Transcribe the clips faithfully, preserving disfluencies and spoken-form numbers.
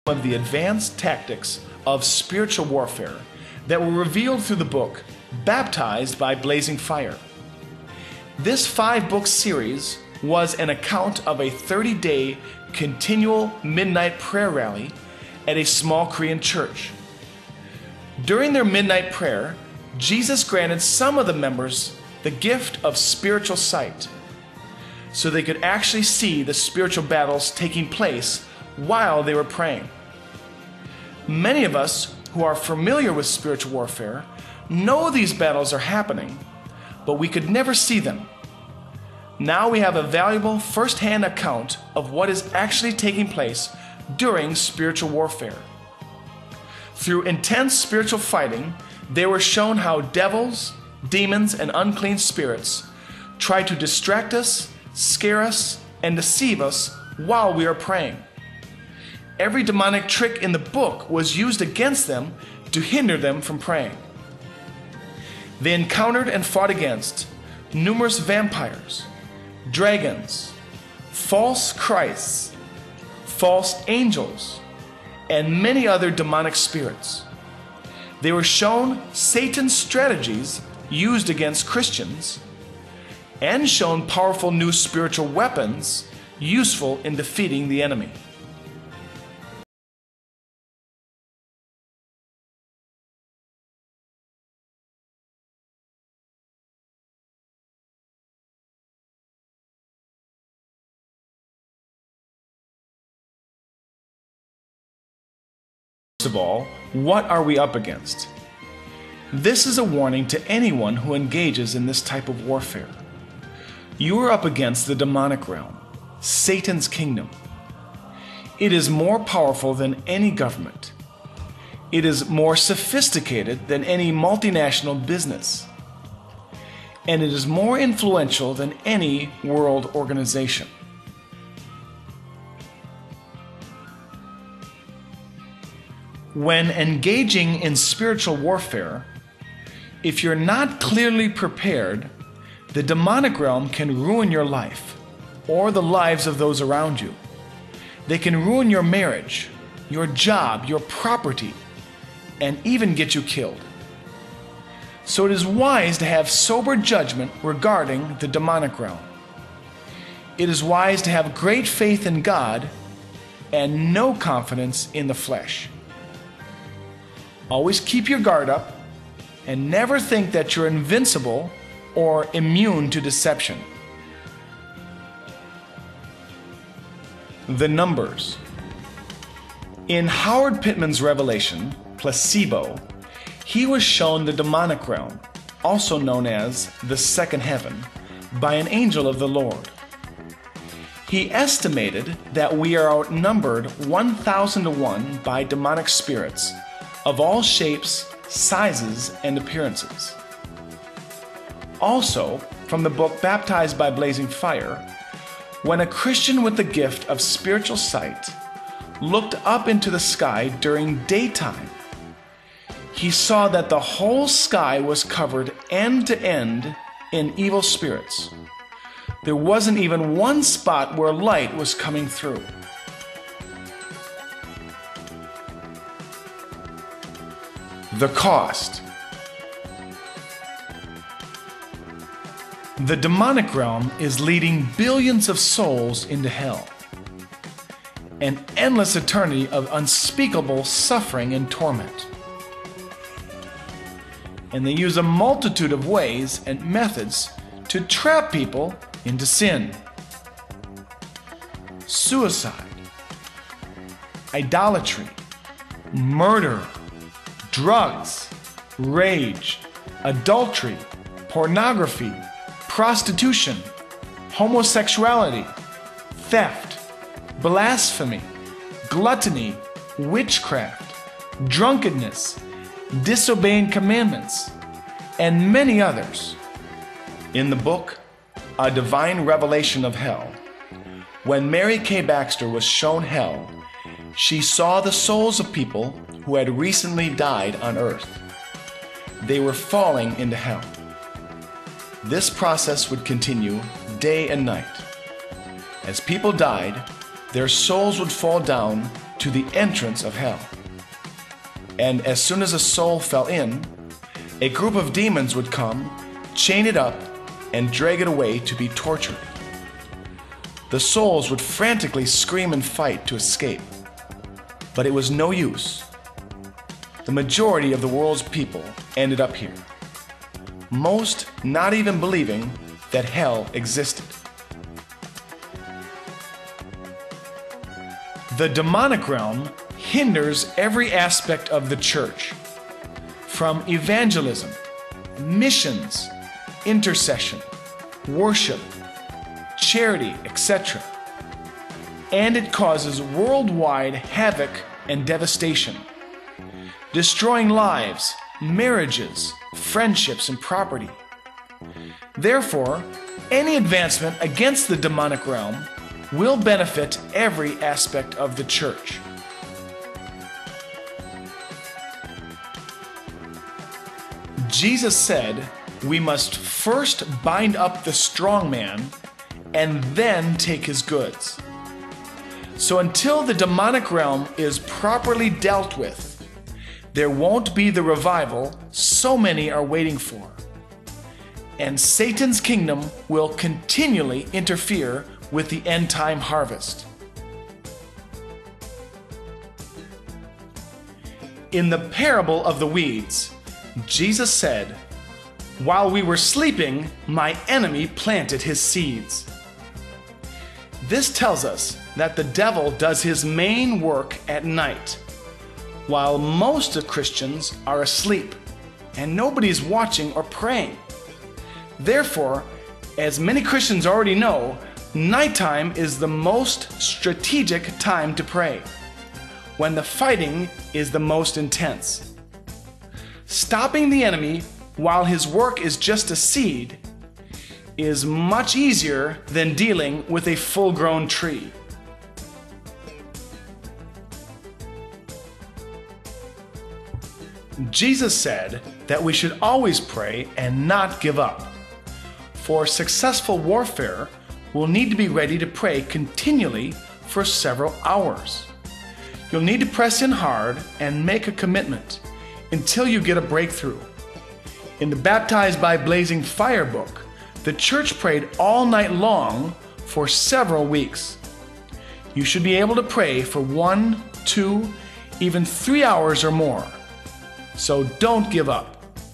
of the advanced tactics of spiritual warfare that were revealed through the book Baptized by Blazing Fire. This five-book series was an account of a thirty-day continual midnight prayer rally at a small Korean church. During their midnight prayer, Jesus granted some of the members the gift of spiritual sight, so they could actually see the spiritual battles taking place while they were praying. Many of us who are familiar with spiritual warfare know these battles are happening, but we could never see them. Now we have a valuable first-hand account of what is actually taking place during spiritual warfare. Through intense spiritual fighting, they were shown how devils, demons, and unclean spirits try to distract us, scare us, and deceive us while we are praying. Every demonic trick in the book was used against them to hinder them from praying. They encountered and fought against numerous vampires, dragons, false Christs, false angels, and many other demonic spirits. They were shown Satan's strategies used against Christians and shown powerful new spiritual weapons useful in defeating the enemy. First of all, what are we up against? This is a warning to anyone who engages in this type of warfare. You are up against the demonic realm, Satan's kingdom. It is more powerful than any government. It is more sophisticated than any multinational business. And it is more influential than any world organization. When engaging in spiritual warfare, if you're not clearly prepared, the demonic realm can ruin your life or the lives of those around you. They can ruin your marriage, your job, your property, and even get you killed. So it is wise to have sober judgment regarding the demonic realm. It is wise to have great faith in God and no confidence in the flesh. Always keep your guard up and never think that you're invincible or immune to deception. The numbers. In Howard Pittman's revelation, Placebo, he was shown the demonic realm, also known as the second heaven, by an angel of the Lord. He estimated that we are outnumbered one thousand to one by demonic spirits of all shapes, sizes, and appearances. Also, from the book Baptized by Blazing Fire, when a Christian with the gift of spiritual sight looked up into the sky during daytime, he saw that the whole sky was covered end to end in evil spirits. There wasn't even one spot where light was coming through. The cost. The demonic realm is leading billions of souls into hell, an endless eternity of unspeakable suffering and torment. And they use a multitude of ways and methods to trap people into sin. Suicide, idolatry, murder, drugs, rage, adultery, pornography, prostitution, homosexuality, theft, blasphemy, gluttony, witchcraft, drunkenness, disobeying commandments, and many others. In the book, A Divine Revelation of Hell, when Mary Kay Baxter was shown hell, she saw the souls of people who had recently died on earth. They were falling into hell. This process would continue day and night. As people died, their souls would fall down to the entrance of hell. And as soon as a soul fell in, a group of demons would come, chain it up, and drag it away to be tortured. The souls would frantically scream and fight to escape, but it was no use. The majority of the world's people ended up here, most not even believing that hell existed. The demonic realm hinders every aspect of the church, from evangelism, missions, intercession, worship, charity, et cetera. And it causes worldwide havoc and devastation, destroying lives, marriages, friendships, and property. Therefore, any advancement against the demonic realm will benefit every aspect of the church. Jesus said we must first bind up the strong man and then take his goods. So until the demonic realm is properly dealt with, there won't be the revival so many are waiting for. And Satan's kingdom will continually interfere with the end-time harvest. In the parable of the weeds, Jesus said, "While we were sleeping, my enemy planted his seeds." This tells us that the devil does his main work at night, while most of Christians are asleep and nobody's watching or praying. Therefore, as many Christians already know, nighttime is the most strategic time to pray, when the fighting is the most intense. Stopping the enemy while his work is just a seed is much easier than dealing with a full-grown tree. Jesus said that we should always pray and not give up. For successful warfare, we'll need to be ready to pray continually for several hours. You'll need to press in hard and make a commitment until you get a breakthrough. In the Baptized by Blazing Fire book, the church prayed all night long for several weeks. You should be able to pray for one, two, even three hours or more. So don't give up.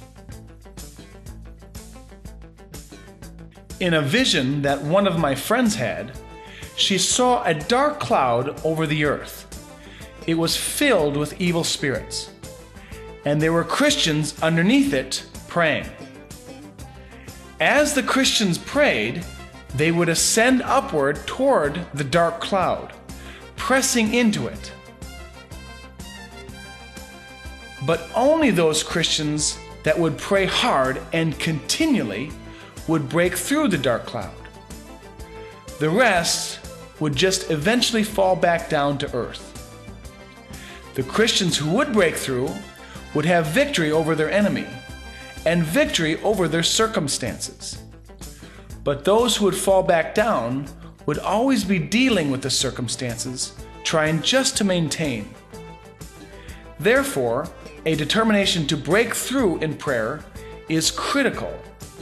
In a vision that one of my friends had, she saw a dark cloud over the earth. It was filled with evil spirits, and there were Christians underneath it praying. As the Christians prayed, they would ascend upward toward the dark cloud, pressing into it. But only those Christians that would pray hard and continually would break through the dark cloud. The rest would just eventually fall back down to earth. The Christians who would break through would have victory over their enemy and victory over their circumstances. But those who would fall back down would always be dealing with the circumstances, trying just to maintain. Therefore, a determination to break through in prayer is critical.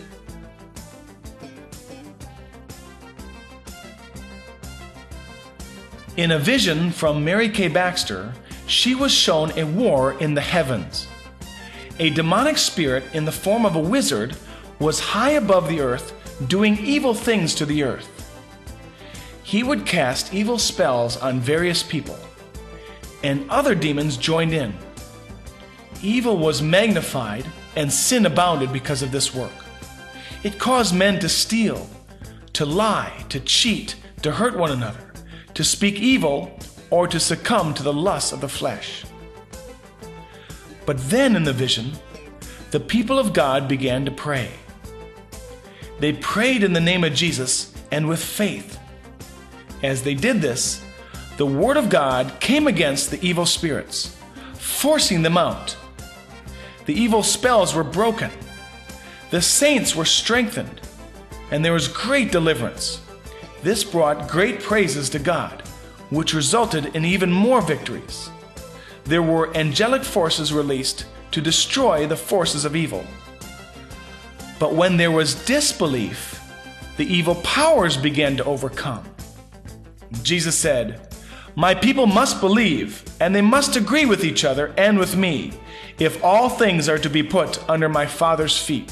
In a vision from Mary Kay Baxter, she was shown a war in the heavens. A demonic spirit in the form of a wizard was high above the earth, doing evil things to the earth. He would cast evil spells on various people, and other demons joined in. Evil was magnified, and sin abounded because of this work. It caused men to steal, to lie, to cheat, to hurt one another, to speak evil, or to succumb to the lusts of the flesh. But then in the vision, the people of God began to pray. They prayed in the name of Jesus and with faith. As they did this, the Word of God came against the evil spirits, forcing them out. The evil spells were broken. The saints were strengthened, and there was great deliverance. This brought great praises to God, which resulted in even more victories. There were angelic forces released to destroy the forces of evil. But when there was disbelief, the evil powers began to overcome. Jesus said, "My people must believe, and they must agree with each other and with me, if all things are to be put under my Father's feet."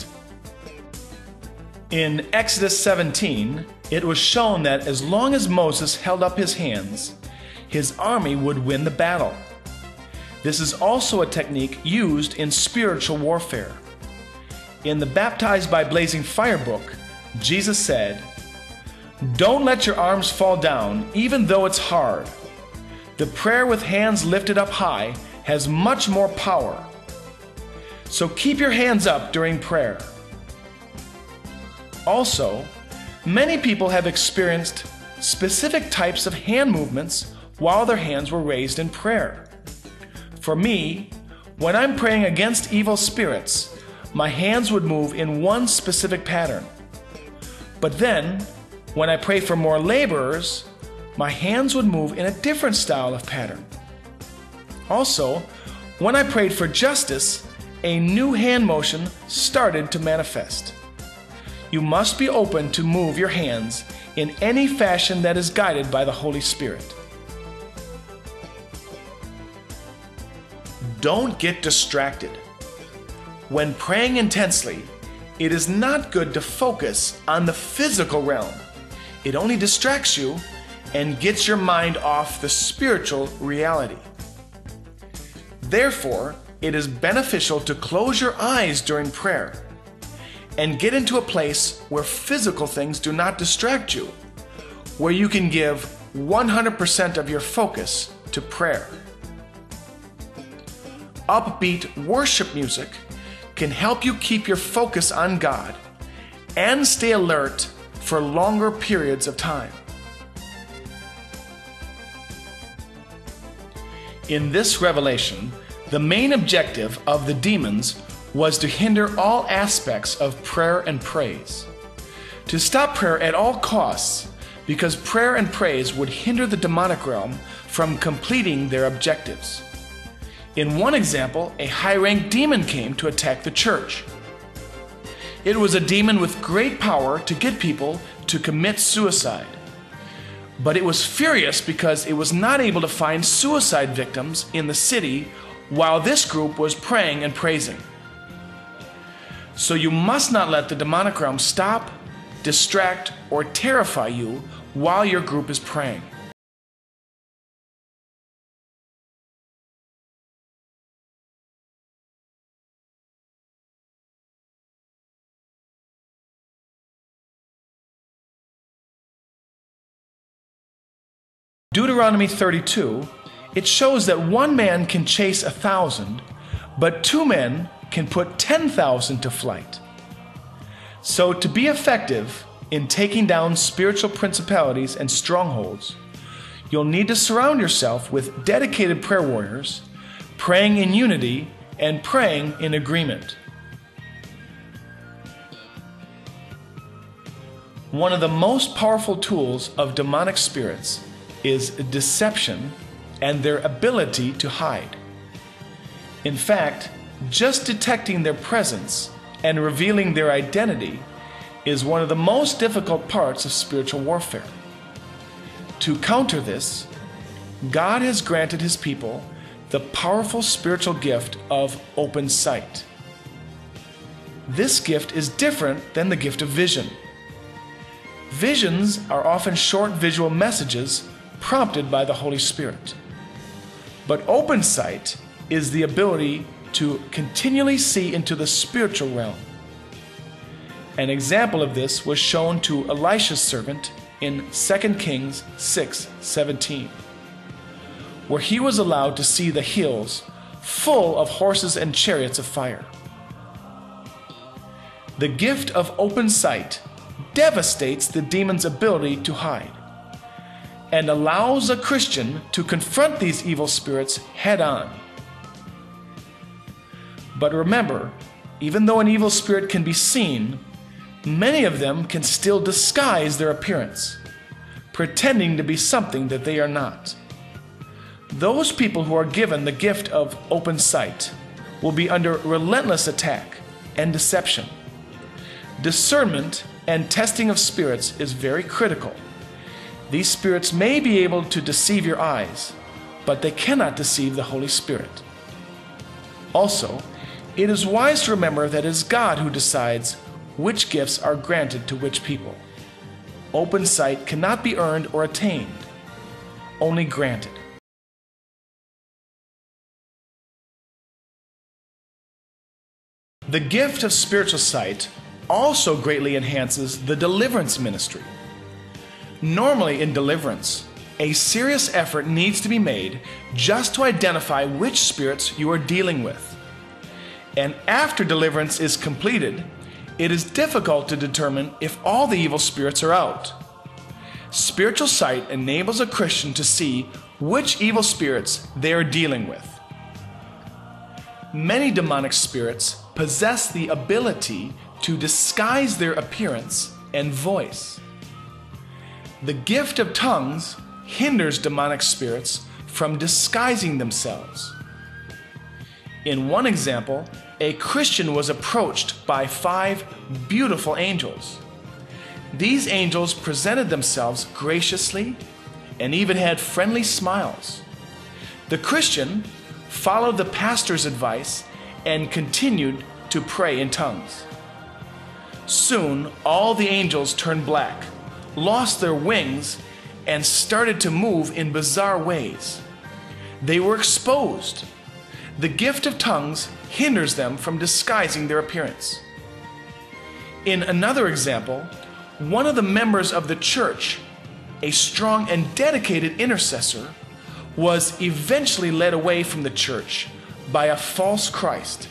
In Exodus seventeen, it was shown that as long as Moses held up his hands, his army would win the battle. This is also a technique used in spiritual warfare. In the Baptized by Blazing Fire book, Jesus said, "Don't let your arms fall down, even though it's hard. The prayer with hands lifted up high has much more power. So keep your hands up during prayer." Also, many people have experienced specific types of hand movements while their hands were raised in prayer. For me, when I'm praying against evil spirits, my hands would move in one specific pattern. But then, when I pray for more laborers, my hands would move in a different style of pattern. Also, when I prayed for justice, a new hand motion started to manifest. You must be open to move your hands in any fashion that is guided by the Holy Spirit. Don't get distracted. When praying intensely, it is not good to focus on the physical realm. It only distracts you and gets your mind off the spiritual reality. Therefore, it is beneficial to close your eyes during prayer and get into a place where physical things do not distract you, where you can give one hundred percent of your focus to prayer. Upbeat worship music can help you keep your focus on God and stay alert for longer periods of time. In this revelation, the main objective of the demons was to hinder all aspects of prayer and praise, to stop prayer at all costs, because prayer and praise would hinder the demonic realm from completing their objectives. In one example, a high-ranked demon came to attack the church. It was a demon with great power to get people to commit suicide. But it was furious because it was not able to find suicide victims in the city while this group was praying and praising. So you must not let the demonic realm stop, distract, or terrify you while your group is praying. Deuteronomy thirty-two, it shows that one man can chase a thousand, but two men can put ten thousand to flight. So to be effective in taking down spiritual principalities and strongholds, you'll need to surround yourself with dedicated prayer warriors, praying in unity and praying in agreement. One of the most powerful tools of demonic spirits is deception and their ability to hide. In fact, just detecting their presence and revealing their identity is one of the most difficult parts of spiritual warfare. To counter this, God has granted His people the powerful spiritual gift of open sight. This gift is different than the gift of vision. Visions are often short visual messages prompted by the Holy Spirit. But open sight is the ability to continually see into the spiritual realm. An example of this was shown to Elisha's servant in Second Kings six seventeen, where he was allowed to see the hills full of horses and chariots of fire. The gift of open sight devastates the demon's ability to hide and allows a Christian to confront these evil spirits head on. But remember, even though an evil spirit can be seen, many of them can still disguise their appearance, pretending to be something that they are not. Those people who are given the gift of open sight will be under relentless attack and deception. Discernment and testing of spirits is very critical. These spirits may be able to deceive your eyes, but they cannot deceive the Holy Spirit. Also, it is wise to remember that it is God who decides which gifts are granted to which people. Open sight cannot be earned or attained, only granted. The gift of spiritual sight also greatly enhances the deliverance ministry. Normally in deliverance, a serious effort needs to be made just to identify which spirits you are dealing with. And after deliverance is completed, it is difficult to determine if all the evil spirits are out. Spiritual sight enables a Christian to see which evil spirits they are dealing with. Many demonic spirits possess the ability to disguise their appearance and voice. The gift of tongues hinders demonic spirits from disguising themselves. In one example, a Christian was approached by five beautiful angels. These angels presented themselves graciously and even had friendly smiles. The Christian followed the pastor's advice and continued to pray in tongues. Soon, all the angels turned black, lost their wings, and started to move in bizarre ways. They were exposed. The gift of tongues hinders them from disguising their appearance. In another example, one of the members of the church, a strong and dedicated intercessor, was eventually led away from the church by a false Christ.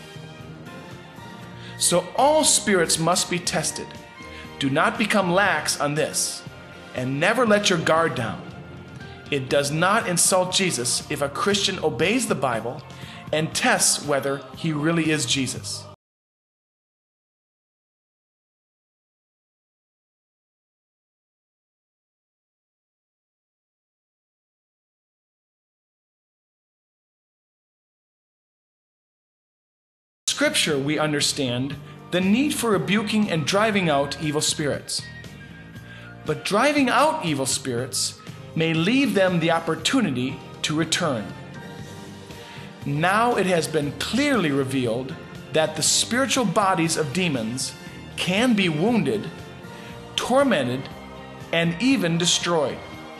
So all spirits must be tested. Do not become lax on this, and never let your guard down. It does not insult Jesus if a Christian obeys the Bible and tests whether he really is Jesus. Scripture, we understand the need for rebuking and driving out evil spirits. But driving out evil spirits may leave them the opportunity to return. Now it has been clearly revealed that the spiritual bodies of demons can be wounded, tormented, and even destroyed.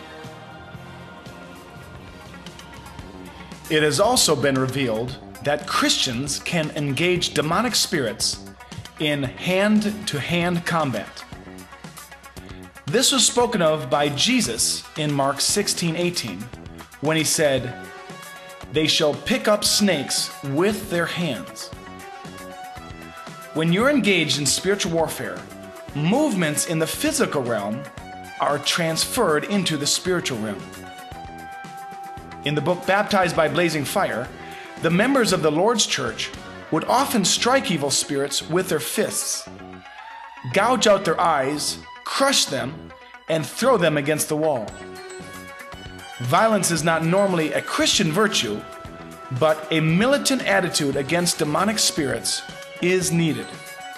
It has also been revealed that Christians can engage demonic spirits in hand-to-hand combat. This was spoken of by Jesus in Mark sixteen eighteen, when he said, "They shall pick up snakes with their hands." When you're engaged in spiritual warfare, movements in the physical realm are transferred into the spiritual realm. In the book Baptized by Blazing Fire, the members of the Lord's Church would often strike evil spirits with their fists, gouge out their eyes, crush them, and throw them against the wall. Violence is not normally a Christian virtue, but a militant attitude against demonic spirits is needed.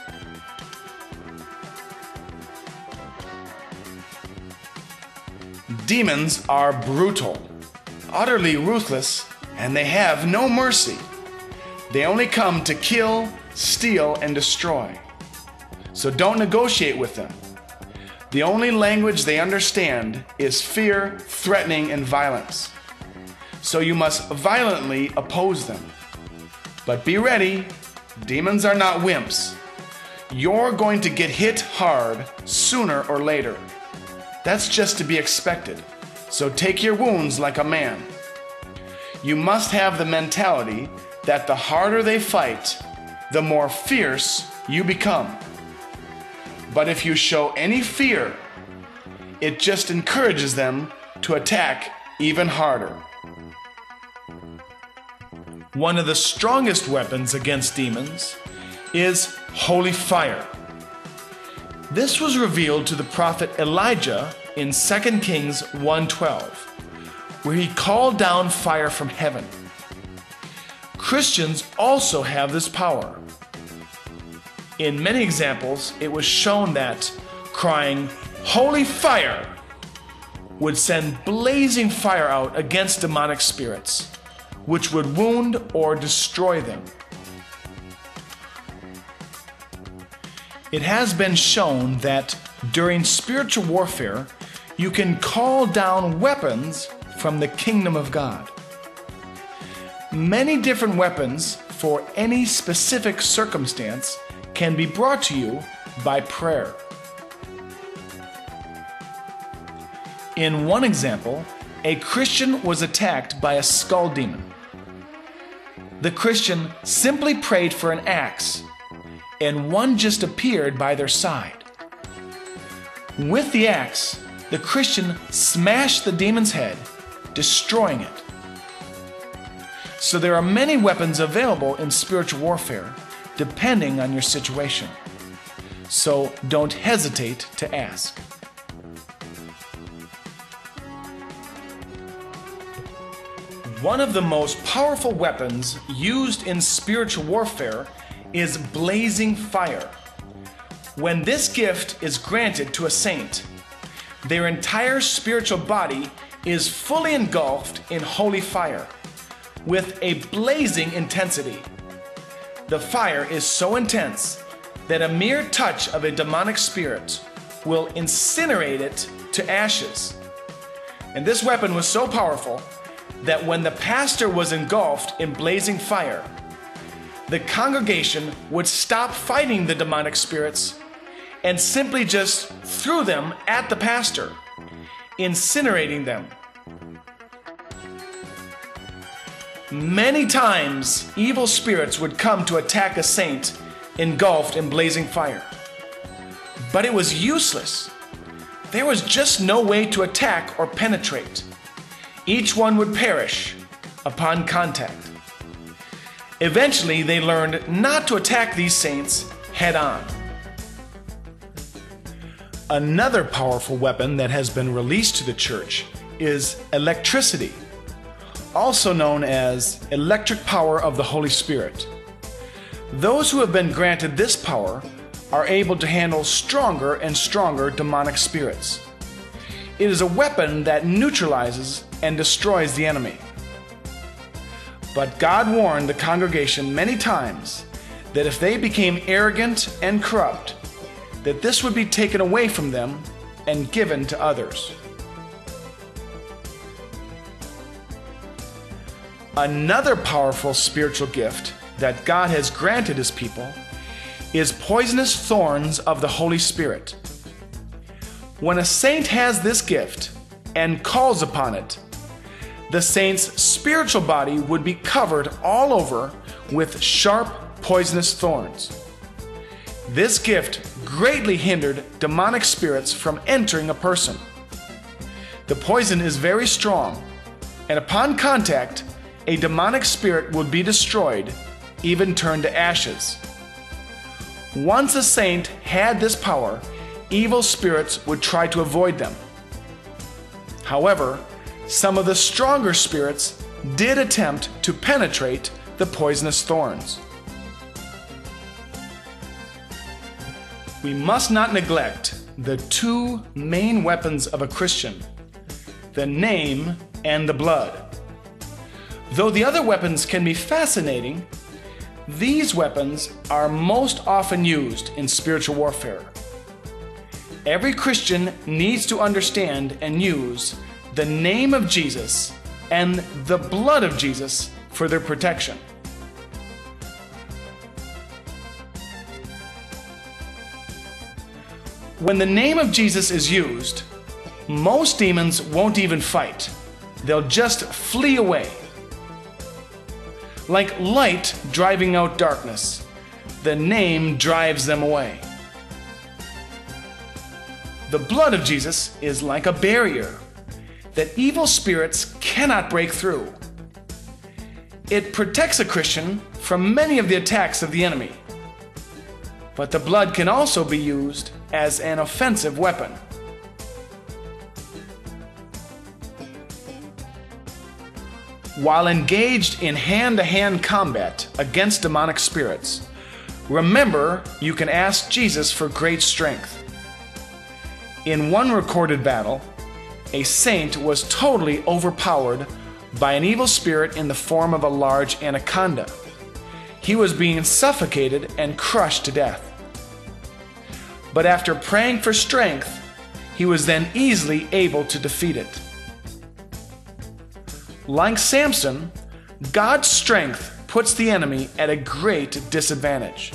Demons are brutal, utterly ruthless, and they have no mercy. They only come to kill, steal, and destroy. So don't negotiate with them. The only language they understand is fear, threatening, and violence. So you must violently oppose them. But be ready, demons are not wimps. You're going to get hit hard sooner or later. That's just to be expected. So take your wounds like a man. You must have the mentality that the harder they fight, the more fierce you become. But if you show any fear, it just encourages them to attack even harder. One of the strongest weapons against demons is holy fire. This was revealed to the prophet Elijah in Second Kings one twelve, where he called down fire from heaven. Christians also have this power. In many examples, it was shown that crying, "Holy fire!" would send blazing fire out against demonic spirits, which would wound or destroy them. It has been shown that during spiritual warfare, you can call down weapons from the kingdom of God. Many different weapons for any specific circumstance can be brought to you by prayer. In one example, a Christian was attacked by a skull demon. The Christian simply prayed for an axe, and one just appeared by their side. With the axe, the Christian smashed the demon's head, destroying it. So there are many weapons available in spiritual warfare, depending on your situation. So don't hesitate to ask. One of the most powerful weapons used in spiritual warfare is blazing fire. When this gift is granted to a saint, their entire spiritual body is fully engulfed in holy fire, with a blazing intensity. The fire is so intense that a mere touch of a demonic spirit will incinerate it to ashes. And this weapon was so powerful that when the pastor was engulfed in blazing fire, the congregation would stop fighting the demonic spirits and simply just threw them at the pastor, incinerating them. Many times, evil spirits would come to attack a saint engulfed in blazing fire. But it was useless. There was just no way to attack or penetrate. Each one would perish upon contact. Eventually, they learned not to attack these saints head on. Another powerful weapon that has been released to the church is electricity, also known as electric power of the Holy Spirit. Those who have been granted this power are able to handle stronger and stronger demonic spirits. It is a weapon that neutralizes and destroys the enemy. But God warned the congregation many times that if they became arrogant and corrupt, that this would be taken away from them and given to others. Another powerful spiritual gift that God has granted His people is poisonous thorns of the Holy Spirit. When a saint has this gift and calls upon it, the saint's spiritual body would be covered all over with sharp, poisonous thorns. This gift greatly hindered demonic spirits from entering a person. The poison is very strong, and upon contact, a demonic spirit would be destroyed, even turned to ashes. Once a saint had this power, evil spirits would try to avoid them. However, some of the stronger spirits did attempt to penetrate the poisonous thorns. We must not neglect the two main weapons of a Christian, the name and the blood. Though the other weapons can be fascinating, these weapons are most often used in spiritual warfare. Every Christian needs to understand and use the name of Jesus and the blood of Jesus for their protection. When the name of Jesus is used, most demons won't even fight. They'll just flee away. Like light driving out darkness, the name drives them away. The blood of Jesus is like a barrier that evil spirits cannot break through. It protects a Christian from many of the attacks of the enemy. But the blood can also be used as an offensive weapon. while engaged in hand-to-hand combat against demonic spirits, remember you can ask Jesus for great strength. In one recorded battle, a saint was totally overpowered by an evil spirit in the form of a large anaconda. He was being suffocated and crushed to death. But after praying for strength, he was then easily able to defeat it. Like Samson, God's strength puts the enemy at a great disadvantage.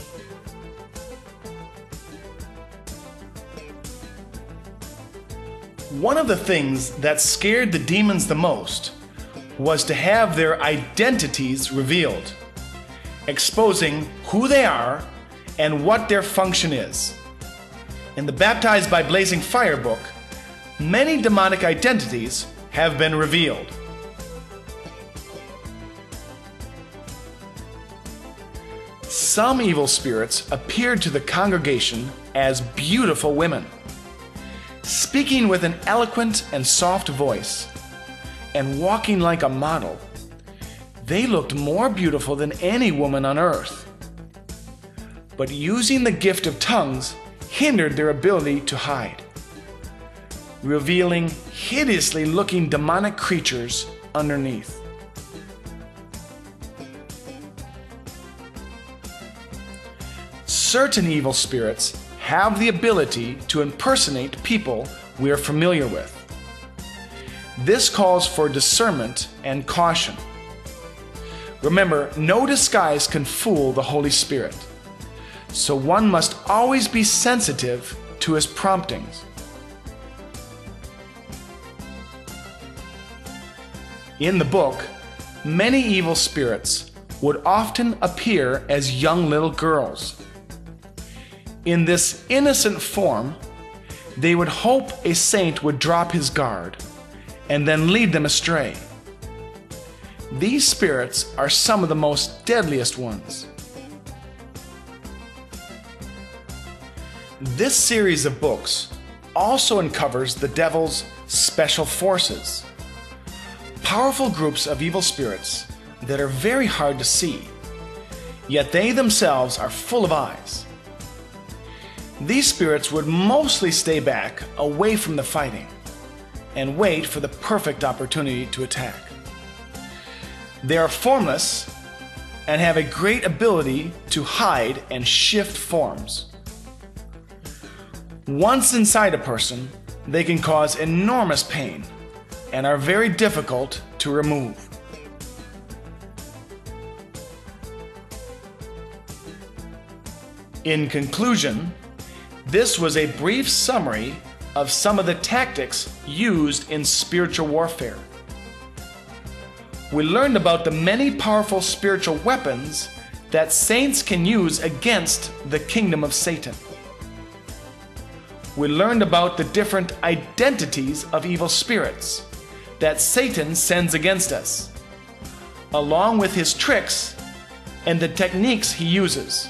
One of the things that scared the demons the most was to have their identities revealed, exposing who they are and what their function is. In the Baptized by Blazing Fire book, many demonic identities have been revealed. Some evil spirits appeared to the congregation as beautiful women, speaking with an eloquent and soft voice, and walking like a model. They looked more beautiful than any woman on earth. But using the gift of tongues hindered their ability to hide, revealing hideously looking demonic creatures underneath. Certain evil spirits have the ability to impersonate people we are familiar with. This calls for discernment and caution. Remember, no disguise can fool the Holy Spirit, so one must always be sensitive to his promptings. In the book, many evil spirits would often appear as young little girls. In this innocent form, they would hope a saint would drop his guard and then lead them astray. These spirits are some of the most deadliest ones. This series of books also uncovers the devil's special forces, powerful groups of evil spirits that are very hard to see, yet they themselves are full of eyes. These spirits would mostly stay back, away from the fighting, and wait for the perfect opportunity to attack. They are formless and have a great ability to hide and shift forms. Once inside a person, they can cause enormous pain and are very difficult to remove. In conclusion, this was a brief summary of some of the tactics used in spiritual warfare. We learned about the many powerful spiritual weapons that saints can use against the kingdom of Satan. We learned about the different identities of evil spirits that Satan sends against us, along with his tricks and the techniques he uses.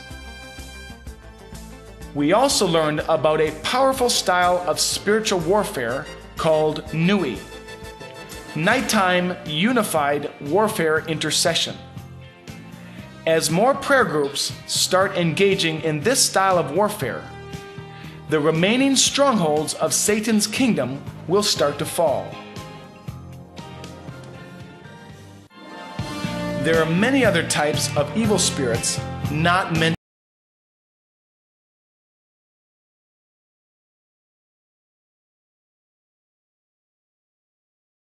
We also learned about a powerful style of spiritual warfare called Nui, Nighttime Unified Warfare Intercession. As more prayer groups start engaging in this style of warfare, the remaining strongholds of Satan's kingdom will start to fall. There are many other types of evil spirits not mentioned.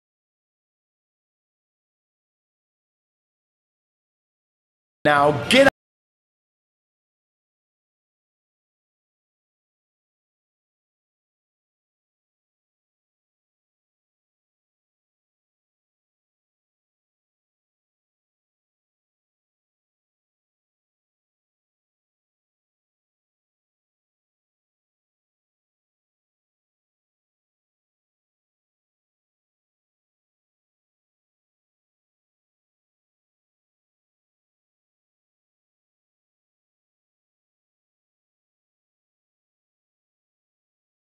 Now get